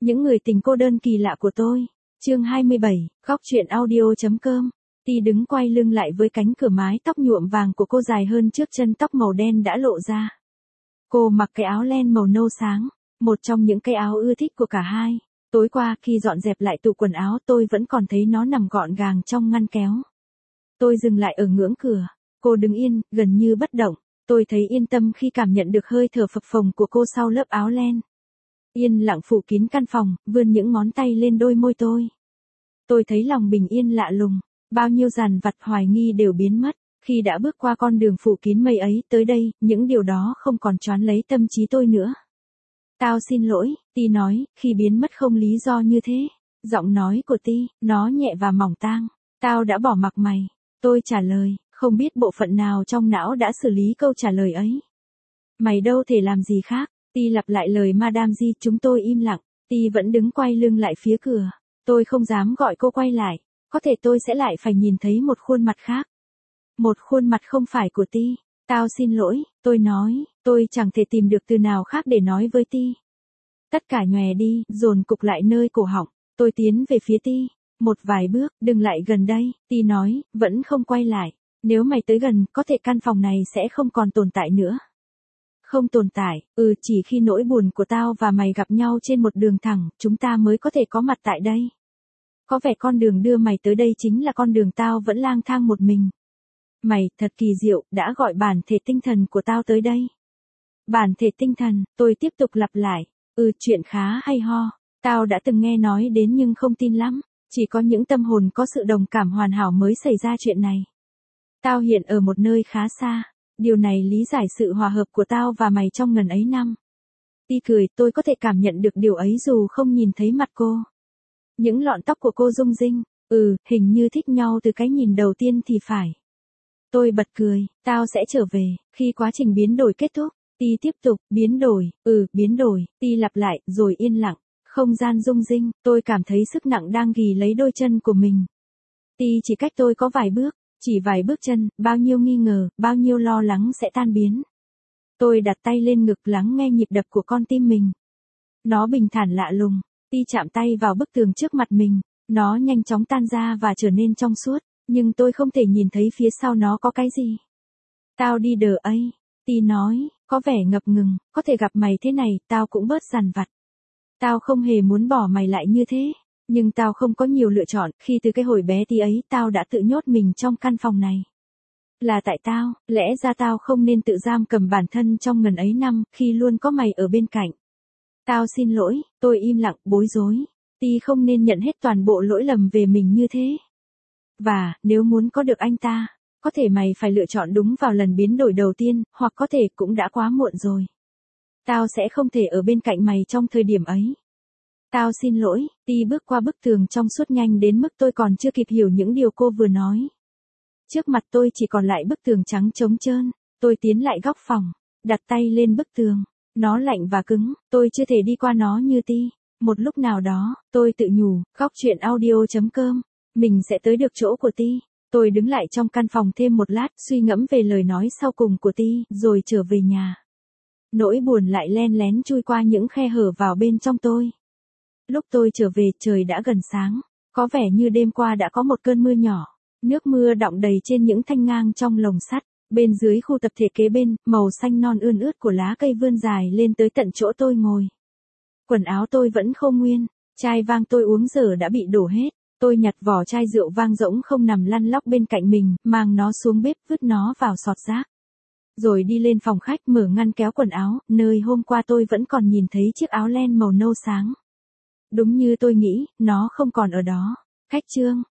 Những người tình cô đơn kỳ lạ của tôi. Chương 27, góc truyện audio.com. Ti đứng quay lưng lại với cánh cửa mái tóc nhuộm vàng của cô dài hơn trước chân tóc màu đen đã lộ ra. Cô mặc cái áo len màu nâu sáng, một trong những cái áo ưa thích của cả hai. Tối qua khi dọn dẹp lại tủ quần áo tôi vẫn còn thấy nó nằm gọn gàng trong ngăn kéo. Tôi dừng lại ở ngưỡng cửa. Cô đứng yên, gần như bất động. Tôi thấy yên tâm khi cảm nhận được hơi thở phập phồng của cô sau lớp áo len. Yên lặng phủ kín căn phòng, vươn những ngón tay lên đôi môi tôi. Tôi thấy lòng bình yên lạ lùng, bao nhiêu dằn vặt hoài nghi đều biến mất. Khi đã bước qua con đường phủ kín mây ấy tới đây, những điều đó không còn choán lấy tâm trí tôi nữa. Tao xin lỗi, Ti nói, khi biến mất không lý do như thế. Giọng nói của Ti, nó nhẹ và mỏng tang. Tao đã bỏ mặc mày. Tôi trả lời, không biết bộ phận nào trong não đã xử lý câu trả lời ấy. Mày đâu thể làm gì khác. Ti lặp lại lời Madame G. Chúng tôi im lặng. Ti vẫn đứng quay lưng lại phía cửa. Tôi không dám gọi cô quay lại. Có thể tôi sẽ lại phải nhìn thấy một khuôn mặt khác. Một khuôn mặt không phải của Ti. Tao xin lỗi, tôi nói. Tôi chẳng thể tìm được từ nào khác để nói với Ti. Tất cả nhòe đi, dồn cục lại nơi cổ họng. Tôi tiến về phía Ti. Một vài bước, đừng lại gần đây. Ti nói, vẫn không quay lại. Nếu mày tới gần, có thể căn phòng này sẽ không còn tồn tại nữa. Không tồn tại, chỉ khi nỗi buồn của tao và mày gặp nhau trên một đường thẳng, chúng ta mới có thể có mặt tại đây. Có vẻ con đường đưa mày tới đây chính là con đường tao vẫn lang thang một mình. Mày, thật kỳ diệu, đã gọi bản thể tinh thần của tao tới đây. Bản thể tinh thần, tôi tiếp tục lặp lại. Chuyện khá hay ho. Tao đã từng nghe nói đến nhưng không tin lắm. Chỉ có những tâm hồn có sự đồng cảm hoàn hảo mới xảy ra chuyện này. Tao hiện ở một nơi khá xa. Điều này lý giải sự hòa hợp của tao và mày trong ngần ấy năm. Ti cười, tôi có thể cảm nhận được điều ấy dù không nhìn thấy mặt cô. Những lọn tóc của cô rung rinh. Hình như thích nhau từ cái nhìn đầu tiên thì phải. Tôi bật cười, tao sẽ trở về, khi quá trình biến đổi kết thúc. Ti tiếp tục, biến đổi, biến đổi. Ti lặp lại, rồi yên lặng. Không gian rung rinh, tôi cảm thấy sức nặng đang ghì lấy đôi chân của mình. Ti chỉ cách tôi có vài bước. Chỉ vài bước chân, bao nhiêu nghi ngờ, bao nhiêu lo lắng sẽ tan biến. Tôi đặt tay lên ngực lắng nghe nhịp đập của con tim mình. Nó bình thản lạ lùng. Ti chạm tay vào bức tường trước mặt mình. Nó nhanh chóng tan ra và trở nên trong suốt. Nhưng tôi không thể nhìn thấy phía sau nó có cái gì. Tao đi đờ ấy. Ti nói, có vẻ ngập ngừng. Có thể gặp mày thế này, tao cũng bớt dằn vặt. Tao không hề muốn bỏ mày lại như thế. Nhưng tao không có nhiều lựa chọn, khi từ cái hồi bé tí ấy tao đã tự nhốt mình trong căn phòng này. Là tại tao, lẽ ra tao không nên tự giam cầm bản thân trong ngần ấy năm, khi luôn có mày ở bên cạnh. Tao xin lỗi, tôi im lặng, bối rối. Ti không nên nhận hết toàn bộ lỗi lầm về mình như thế. Và, nếu muốn có được anh ta, có thể mày phải lựa chọn đúng vào lần biến đổi đầu tiên, hoặc có thể cũng đã quá muộn rồi. Tao sẽ không thể ở bên cạnh mày trong thời điểm ấy. Tao xin lỗi, Ti bước qua bức tường trong suốt nhanh đến mức tôi còn chưa kịp hiểu những điều cô vừa nói. Trước mặt tôi chỉ còn lại bức tường trắng trống trơn. Tôi tiến lại góc phòng, đặt tay lên bức tường. Nó lạnh và cứng, tôi chưa thể đi qua nó như Ti. Một lúc nào đó, tôi tự nhủ, góc truyện audio.com, mình sẽ tới được chỗ của Ti. Tôi đứng lại trong căn phòng thêm một lát, suy ngẫm về lời nói sau cùng của Ti, rồi trở về nhà. Nỗi buồn lại len lén chui qua những khe hở vào bên trong tôi. Lúc tôi trở về trời đã gần sáng, có vẻ như đêm qua đã có một cơn mưa nhỏ, nước mưa đọng đầy trên những thanh ngang trong lồng sắt, bên dưới khu tập thể kế bên, màu xanh non ươn ướt của lá cây vươn dài lên tới tận chỗ tôi ngồi. Quần áo tôi vẫn khô nguyên, chai vang tôi uống giờ đã bị đổ hết, tôi nhặt vỏ chai rượu vang rỗng không nằm lăn lóc bên cạnh mình, mang nó xuống bếp vứt nó vào sọt rác. Rồi đi lên phòng khách mở ngăn kéo quần áo, nơi hôm qua tôi vẫn còn nhìn thấy chiếc áo len màu nâu sáng. Đúng như tôi nghĩ, nó không còn ở đó. Khách chương.